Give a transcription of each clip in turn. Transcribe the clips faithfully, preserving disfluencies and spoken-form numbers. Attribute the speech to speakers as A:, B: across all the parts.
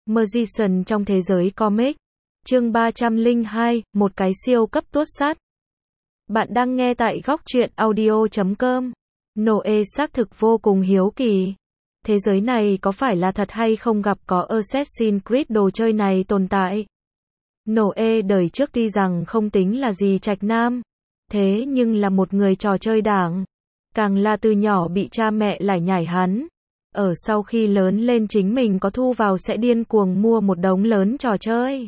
A: Magician trong thế giới comic. Chương ba trăm lẻ hai, một cái siêu cấp tuốt sắt. Bạn đang nghe tại góc truyện audio chấm com. Noe xác thực vô cùng hiếu kỳ. Thế giới này có phải là thật hay không gặp có Assassin's Creed đồ chơi này tồn tại? Noe đời trước tuy rằng không tính là gì trạch nam, thế nhưng là một người trò chơi đảng. Càng là từ nhỏ bị cha mẹ lải nhải hắn. Ở sau khi lớn lên chính mình có thu vào sẽ điên cuồng mua một đống lớn trò chơi.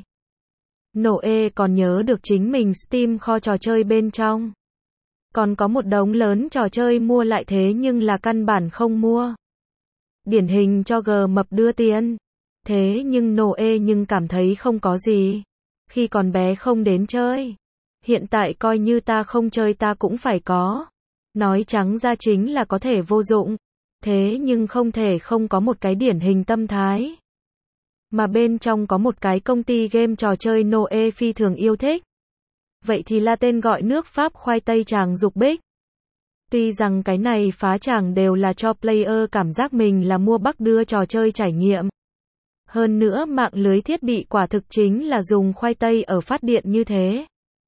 A: Noe còn nhớ được chính mình Steam kho trò chơi bên trong. Còn có một đống lớn trò chơi mua lại thế nhưng là căn bản không mua. Điển hình cho G mập đưa tiền. Thế nhưng Noe nhưng cảm thấy không có gì. Khi còn bé không đến chơi. Hiện tại coi như ta không chơi ta cũng phải có. Nói trắng ra chính là có thể vô dụng. Thế nhưng không thể không có một cái điển hình tâm thái. Mà bên trong có một cái công ty game trò chơi Noe phi thường yêu thích. Vậy thì là tên gọi nước Pháp khoai tây tràng dục bích. Tuy rằng cái này phá tràng đều là cho player cảm giác mình là mua bắc đưa trò chơi trải nghiệm. Hơn nữa mạng lưới thiết bị quả thực chính là dùng khoai tây ở phát điện như thế.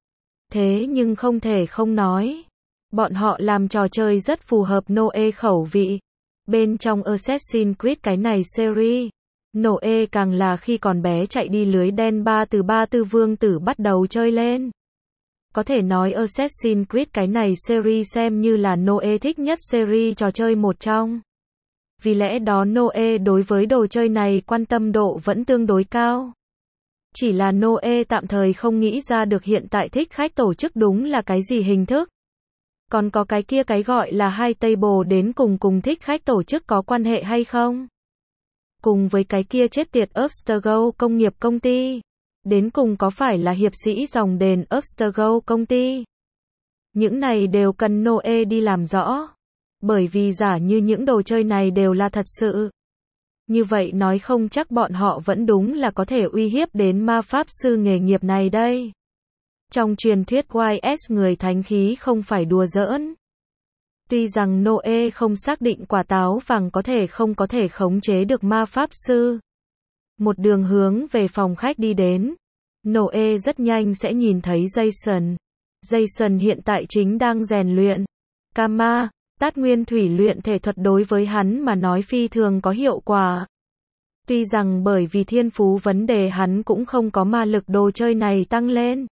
A: Thế nhưng không thể không nói. Bọn họ làm trò chơi rất phù hợp Noe khẩu vị. Bên trong Assassin's Creed cái này series, Noe càng là khi còn bé chạy đi lưới đen ba từ ba tư vương tử bắt đầu chơi lên. Có thể nói Assassin's Creed cái này series xem như là Noe thích nhất series trò chơi một trong. Vì lẽ đó Noe đối với đồ chơi này quan tâm độ vẫn tương đối cao. Chỉ là Noe tạm thời không nghĩ ra được hiện tại thích khách tổ chức đúng là cái gì hình thức. Còn có cái kia cái gọi là hai table đến cùng cùng thích khách tổ chức có quan hệ hay không? Cùng với cái kia chết tiệt Abstergo công nghiệp công ty. Đến cùng có phải là hiệp sĩ dòng đền Abstergo công ty? Những này đều cần Noe đi làm rõ. Bởi vì giả như những đồ chơi này đều là thật sự. Như vậy nói không chắc bọn họ vẫn đúng là có thể uy hiếp đến ma pháp sư nghề nghiệp này đây. Trong truyền thuyết Y S người thánh khí không phải đùa giỡn. Tuy rằng Noe không xác định quả táo vàng có thể không có thể khống chế được ma pháp sư. Một đường hướng về phòng khách đi đến. Noe rất nhanh sẽ nhìn thấy Jason. Jason hiện tại chính đang rèn luyện. Kama, tát nguyên thủy luyện thể thuật đối với hắn mà nói phi thường có hiệu quả. Tuy rằng bởi vì thiên phú vấn đề hắn cũng không có ma lực đồ chơi này tăng lên.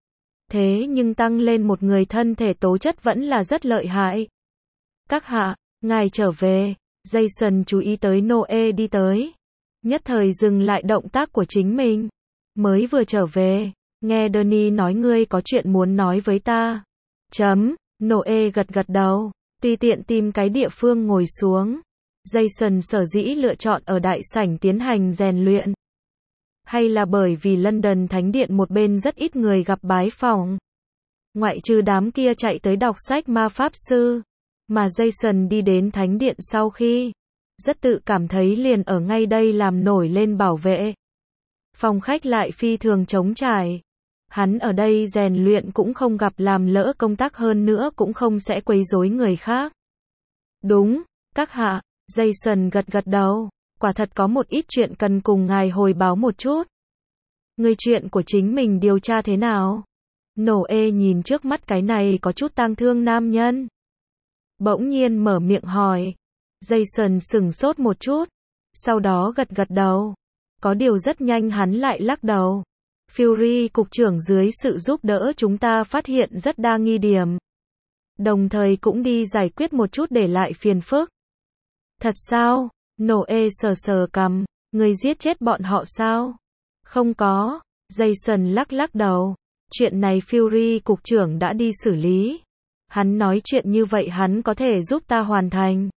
A: Thế nhưng tăng lên một người thân thể tố chất vẫn là rất lợi hại. Các hạ, ngài trở về. Jason chú ý tới Noe đi tới. Nhất thời dừng lại động tác của chính mình. Mới vừa trở về. Nghe Danny nói ngươi có chuyện muốn nói với ta. Chấm. Noe gật gật đầu. Tùy tiện tìm cái địa phương ngồi xuống. Jason sở dĩ lựa chọn ở đại sảnh tiến hành rèn luyện. Hay là bởi vì London Thánh Điện một bên rất ít người gặp bái phỏng. Ngoại trừ đám kia chạy tới đọc sách ma pháp sư. Mà Jason đi đến Thánh Điện sau khi. Rất tự cảm thấy liền ở ngay đây làm nổi lên bảo vệ. Phòng khách lại phi thường trống trải. Hắn ở đây rèn luyện cũng không gặp làm lỡ công tác hơn nữa cũng không sẽ quấy rối người khác. Đúng, các hạ, Jason gật gật đầu. Quả thật có một ít chuyện cần cùng ngài hồi báo một chút. Người chuyện của chính mình điều tra thế nào? Noe nhìn trước mắt cái này có chút tang thương nam nhân. Bỗng nhiên mở miệng hỏi. Jason sửng sốt một chút. Sau đó gật gật đầu. Có điều rất nhanh hắn lại lắc đầu. Fury cục trưởng dưới sự giúp đỡ chúng ta phát hiện rất đa nghi điểm. Đồng thời cũng đi giải quyết một chút để lại phiền phức. Thật sao? Noe sờ sờ cằm. Người giết chết bọn họ sao? Không có. Jason lắc lắc đầu. Chuyện này Fury cục trưởng đã đi xử lý. Hắn nói chuyện như vậy hắn có thể giúp ta hoàn thành.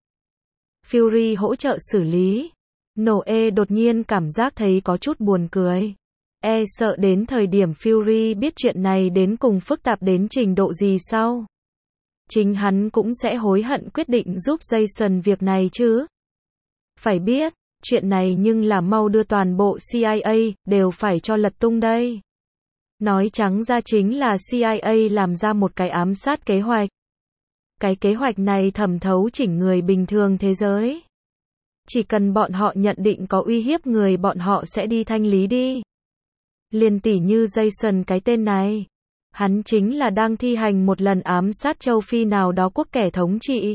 A: Fury hỗ trợ xử lý. Noe đột nhiên cảm giác thấy có chút buồn cười. E sợ đến thời điểm Fury biết chuyện này đến cùng phức tạp đến trình độ gì sau. Chính hắn cũng sẽ hối hận quyết định giúp Jason việc này chứ. Phải biết, chuyện này nhưng là mau đưa toàn bộ C I A đều phải cho lật tung đây. Nói trắng ra chính là C I A làm ra một cái ám sát kế hoạch. Cái kế hoạch này thẩm thấu chỉnh người bình thường thế giới. Chỉ cần bọn họ nhận định có uy hiếp người bọn họ sẽ đi thanh lý đi. Liền tỉ như Jason cái tên này. Hắn chính là đang thi hành một lần ám sát châu Phi nào đó quốc kẻ thống trị.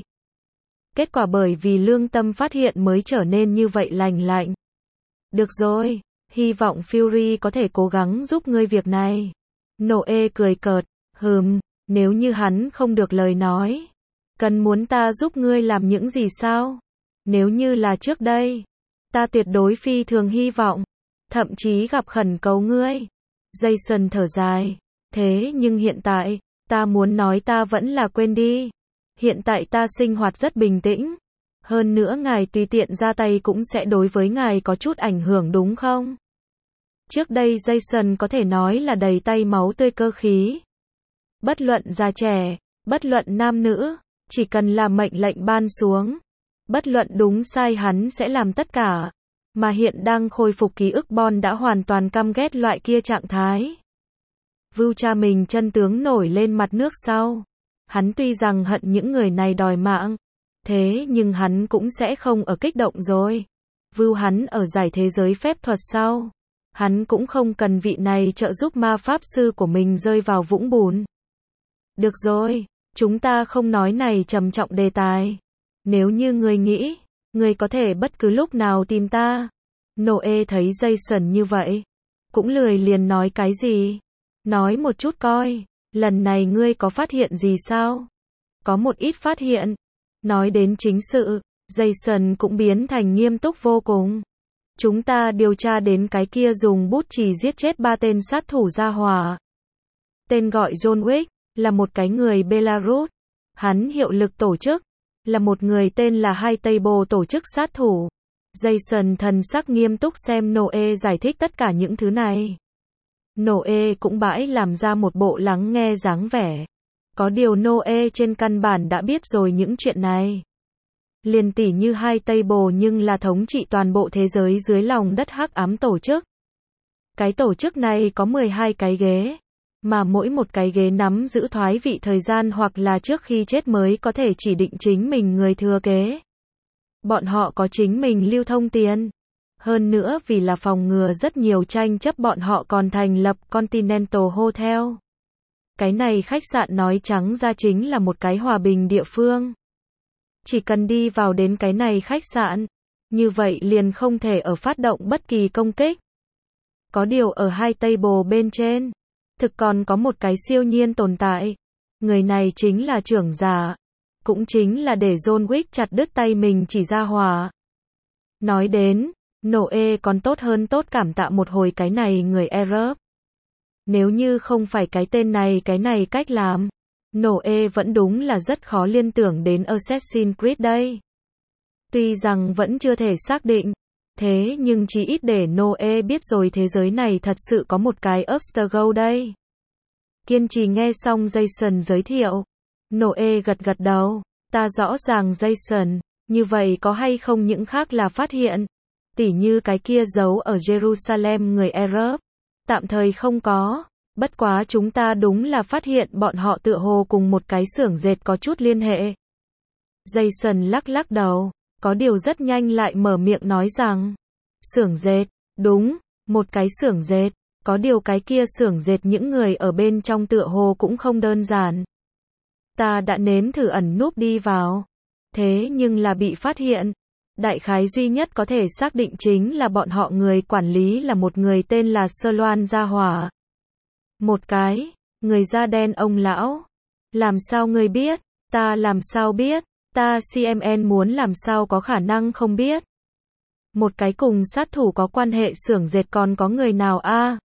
A: Kết quả bởi vì lương tâm phát hiện mới trở nên như vậy lành lạnh. Được rồi, hy vọng Fury có thể cố gắng giúp ngươi việc này. Noe cười cợt, hừm, nếu như hắn không được lời nói. Cần muốn ta giúp ngươi làm những gì sao? Nếu như là trước đây, ta tuyệt đối phi thường hy vọng, thậm chí gặp khẩn cầu ngươi. Jason thở dài, thế nhưng hiện tại, ta muốn nói ta vẫn là quên đi. Hiện tại ta sinh hoạt rất bình tĩnh. Hơn nữa ngài tùy tiện ra tay cũng sẽ đối với ngài có chút ảnh hưởng đúng không? Trước đây Jason có thể nói là đầy tay máu tươi cơ khí. Bất luận già trẻ, bất luận nam nữ, chỉ cần là mệnh lệnh ban xuống. Bất luận đúng sai hắn sẽ làm tất cả. Mà hiện đang khôi phục ký ức Bond đã hoàn toàn căm ghét loại kia trạng thái. Vưu cha mình chân tướng nổi lên mặt nước sau. Hắn tuy rằng hận những người này đòi mạng, thế nhưng hắn cũng sẽ không ở kích động rồi. Vưu hắn ở giải thế giới phép thuật sau. Hắn cũng không cần vị này trợ giúp ma pháp sư của mình rơi vào vũng bùn. Được rồi, chúng ta không nói này trầm trọng đề tài. Nếu như người nghĩ, người có thể bất cứ lúc nào tìm ta. Noe thấy Jason như vậy, cũng lười liền nói cái gì. Nói một chút coi, lần này ngươi có phát hiện gì sao? Có một ít phát hiện. Nói đến chính sự, Jason cũng biến thành nghiêm túc vô cùng. Chúng ta điều tra đến cái kia dùng bút chì giết chết ba tên sát thủ gia hỏa. Tên gọi John Wick, là một cái người Belarus. Hắn hiệu lực tổ chức, là một người tên là High Table tổ chức sát thủ. Jason thần sắc nghiêm túc xem Noe giải thích tất cả những thứ này. Noe cũng bãi làm ra một bộ lắng nghe dáng vẻ. Có điều Noe trên căn bản đã biết rồi những chuyện này. Liền tỉ như High Table nhưng là thống trị toàn bộ thế giới dưới lòng đất hắc ám tổ chức. Cái tổ chức này có mười hai cái ghế, mà mỗi một cái ghế nắm giữ thoái vị thời gian hoặc là trước khi chết mới có thể chỉ định chính mình người thừa kế. Bọn họ có chính mình lưu thông tiền. Hơn nữa vì là phòng ngừa rất nhiều tranh chấp bọn họ còn thành lập Continental Hotel. Cái này khách sạn nói trắng ra chính là một cái hòa bình địa phương. Chỉ cần đi vào đến cái này khách sạn, như vậy liền không thể ở phát động bất kỳ công kích. Có điều ở High Table bên trên, thực còn có một cái siêu nhiên tồn tại. Người này chính là trưởng giả, cũng chính là để John Wick chặt đứt tay mình chỉ ra hòa. Nói đến, Noe còn tốt hơn tốt cảm tạ một hồi cái này người Arab. Nếu như không phải cái tên này cái này cách làm, Noe vẫn đúng là rất khó liên tưởng đến Assassin's Creed đây. Tuy rằng vẫn chưa thể xác định, thế nhưng chỉ ít để Noe biết rồi thế giới này thật sự có một cái Abstergo đây. Kiên trì nghe xong Jason giới thiệu. Noe gật gật đầu, ta rõ ràng Jason, như vậy có hay không những khác là phát hiện. Tỉ như cái kia giấu ở Jerusalem người Arab. Tạm thời không có. Bất quá chúng ta đúng là phát hiện bọn họ tựa hồ cùng một cái xưởng dệt có chút liên hệ. Jason lắc lắc đầu, có điều rất nhanh lại mở miệng nói rằng, xưởng dệt, đúng, một cái xưởng dệt, có điều cái kia xưởng dệt những người ở bên trong tựa hồ cũng không đơn giản. Ta đã nếm thử ẩn núp đi vào, thế nhưng là bị phát hiện. Đại khái duy nhất có thể xác định chính là bọn họ người quản lý là một người tên là Sơ Loan Gia Hỏa. Một cái, người da đen ông lão. Làm sao ngươi biết? Ta làm sao biết? Ta xê em en muốn làm sao có khả năng không biết? Một cái cùng sát thủ có quan hệ xưởng dệt còn có người nào a? À?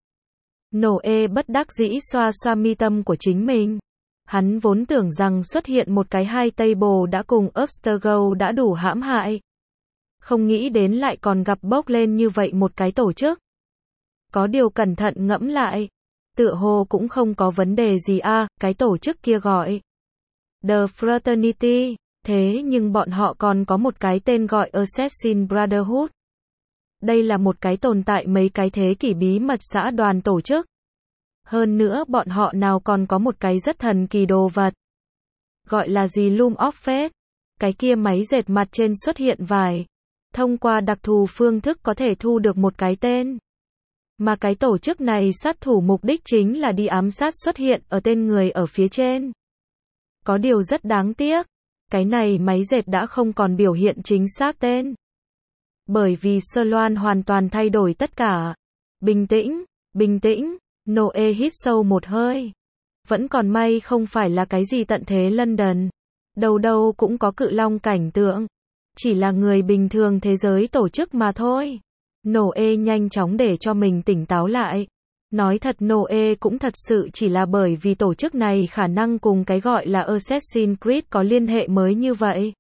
A: Noe bất đắc dĩ xoa xoa mi tâm của chính mình. Hắn vốn tưởng rằng xuất hiện một cái High Table đã cùng Abstergo đã đủ hãm hại. Không nghĩ đến lại còn gặp bốc lên như vậy một cái tổ chức. Có điều cẩn thận ngẫm lại, tựa hồ cũng không có vấn đề gì a, à, cái tổ chức kia gọi The Fraternity, thế nhưng bọn họ còn có một cái tên gọi Assassin Brotherhood. Đây là một cái tồn tại mấy cái thế kỷ bí mật xã đoàn tổ chức. Hơn nữa bọn họ nào còn có một cái rất thần kỳ đồ vật. Gọi là gì Loom of Fate. Cái kia máy dệt mặt trên xuất hiện vải. thông qua đặc thù phương thức có thể thu được một cái tên. Mà cái tổ chức này sát thủ mục đích chính là đi ám sát xuất hiện ở tên người ở phía trên. Có điều rất đáng tiếc, cái này máy dệt đã không còn biểu hiện chính xác tên. Bởi vì Sơ Loan hoàn toàn thay đổi tất cả. Bình tĩnh, bình tĩnh, Noe hít sâu một hơi. Vẫn còn may không phải là cái gì tận thế London. Đâu đâu cũng có cự long cảnh tượng. Chỉ là người bình thường thế giới tổ chức mà thôi. Noe nhanh chóng để cho mình tỉnh táo lại. Nói thật Noe cũng thật sự chỉ là bởi vì tổ chức này khả năng cùng cái gọi là Assassin's Creed có liên hệ mới như vậy.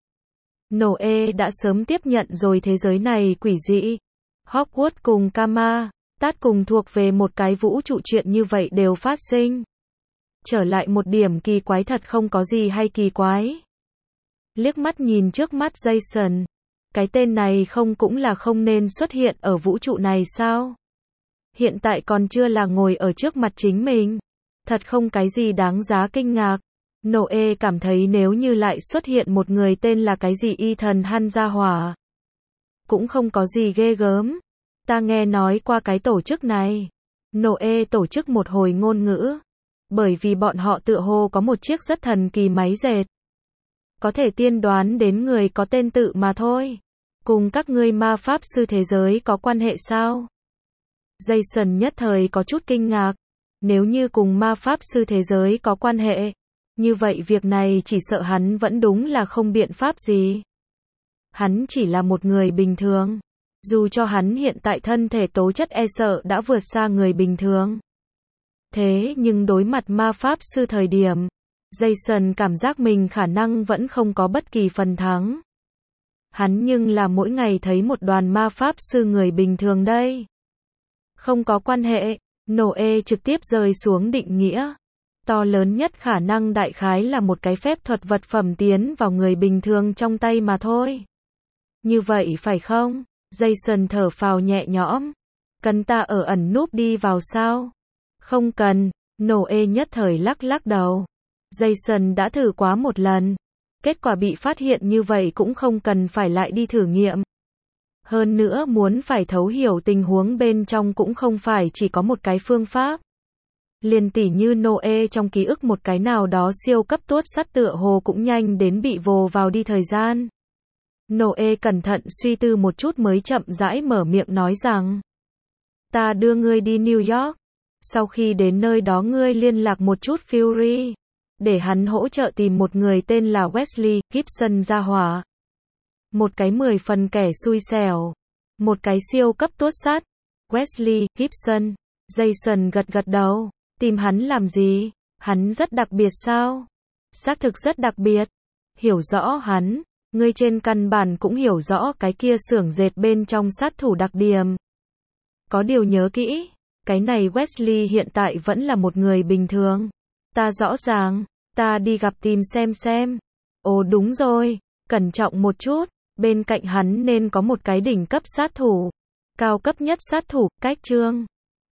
A: Noe đã sớm tiếp nhận rồi thế giới này quỷ dị. Hogwarts cùng Kama, Tát cùng thuộc về một cái vũ trụ chuyện như vậy đều phát sinh. Trở lại một điểm kỳ quái thật không có gì hay kỳ quái. Liếc mắt nhìn trước mắt Jason. Cái tên này không cũng là không nên xuất hiện ở vũ trụ này sao? Hiện tại còn chưa là ngồi ở trước mặt chính mình. Thật không cái gì đáng giá kinh ngạc. Noe cảm thấy nếu như lại xuất hiện một người tên là cái gì Ethan Hunt ra hỏa. Cũng không có gì ghê gớm. Ta nghe nói qua cái tổ chức này. Noe tổ chức một hồi ngôn ngữ. Bởi vì bọn họ tựa hồ có một chiếc rất thần kỳ máy dệt. Có thể tiên đoán đến người có tên tự mà thôi. Cùng các ngươi ma pháp sư thế giới có quan hệ sao? Jason nhất thời có chút kinh ngạc. Nếu như cùng ma pháp sư thế giới có quan hệ, như vậy việc này chỉ sợ hắn vẫn đúng là không biện pháp gì. Hắn chỉ là một người bình thường. Dù cho hắn hiện tại thân thể tố chất e sợ đã vượt xa người bình thường. Thế nhưng đối mặt ma pháp sư thời điểm, Jason cảm giác mình khả năng vẫn không có bất kỳ phần thắng. Hắn nhưng là mỗi ngày thấy một đoàn ma pháp sư người bình thường đây. Không có quan hệ, Noe trực tiếp rơi xuống định nghĩa. To lớn nhất khả năng đại khái là một cái phép thuật vật phẩm tiến vào người bình thường trong tay mà thôi. Như vậy phải không? Jason thở phào nhẹ nhõm. Cần ta ở ẩn núp đi vào sao? Không cần, Noe nhất thời lắc lắc đầu. Jason đã thử quá một lần. Kết quả bị phát hiện như vậy cũng không cần phải lại đi thử nghiệm. Hơn nữa muốn phải thấu hiểu tình huống bên trong cũng không phải chỉ có một cái phương pháp. Liền tỉ như Noe trong ký ức một cái nào đó siêu cấp tuốt sắt tựa hồ cũng nhanh đến bị vồ vào đi thời gian. Noe cẩn thận suy tư một chút mới chậm rãi mở miệng nói rằng. Ta đưa ngươi đi New York. Sau khi đến nơi đó ngươi liên lạc một chút Fury. Để hắn hỗ trợ tìm một người tên là Wesley Gibson ra hỏa. Một cái mười phần kẻ xui xẻo. Một cái siêu cấp tuốt sắt. Wesley Gibson. Jason gật gật đầu. Tìm hắn làm gì? Hắn rất đặc biệt sao? Xác thực rất đặc biệt. Hiểu rõ hắn. Ngươi trên căn bản cũng hiểu rõ cái kia xưởng dệt bên trong sát thủ đặc điểm. Có điều nhớ kỹ. Cái này Wesley hiện tại vẫn là một người bình thường. Ta rõ ràng. Ta đi gặp tìm xem xem. Ồ đúng rồi. Cẩn trọng một chút. Bên cạnh hắn nên có một cái đỉnh cấp sát thủ. Cao cấp nhất sát thủ, cách trương.